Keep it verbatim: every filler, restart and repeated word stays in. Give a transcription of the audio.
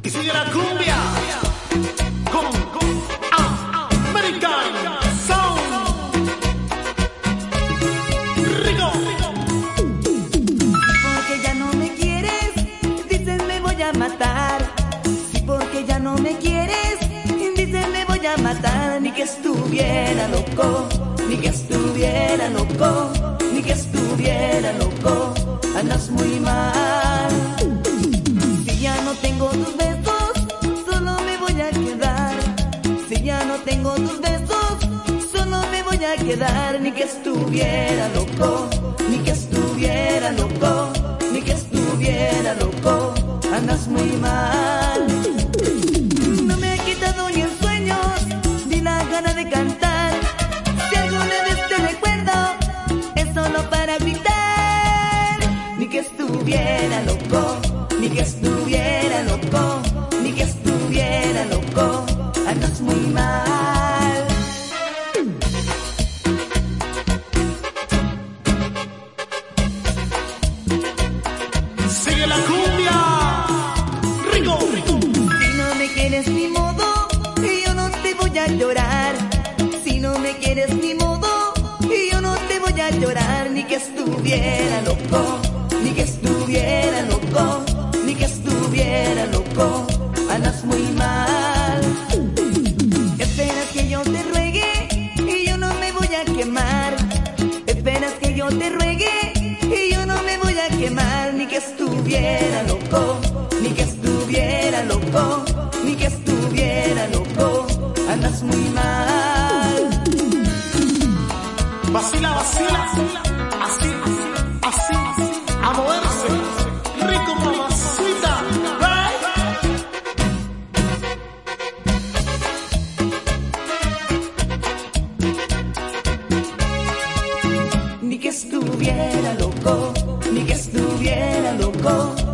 Y sigue la cumbia con, con ah, American Sound. Rico. Porque ya no me quieres, dices me voy a matar. Sí, porque ya no me quieres, dices me voy a matar. Ni que estuviera loco, ni que estuviera loco, ni que estuviera loco. Andas muy mal. Si ya no tengo tus besos, solo me voy a quedar. Si ya no tengo tus besos, solo me voy a quedar. Ni que estuviera loco, ni que estuviera loco, ni que estuviera loco. Andas muy mal. No me ha quitado ni el sueño, ni la gana de cantar. Si alguna vez te recuerdo, es solo para gritar. Ni que estuviera loco, ni que estuviera loco, ni que estuviera loco. Andas muy mal. Sigue la cumbia. Rico, rico. Si no me quieres ni modo, yo no te voy a llorar. Si no me quieres ni modo, yo no te voy a llorar. Ni que estuviera loco, ni que estuviera loco, ni que estuviera loco. Andas muy mal. Esperas que yo te ruegue y yo no me voy a quemar. Esperas que yo te ruegue y yo no me voy a quemar. Ni que estuviera loco, ni que estuviera loco, ni que estuviera loco. Andas muy mal. Vacila, vacila. Así, así, así. A moverse. Rico, mamacita. Ni que estuviera loco, ni que estuviera loco,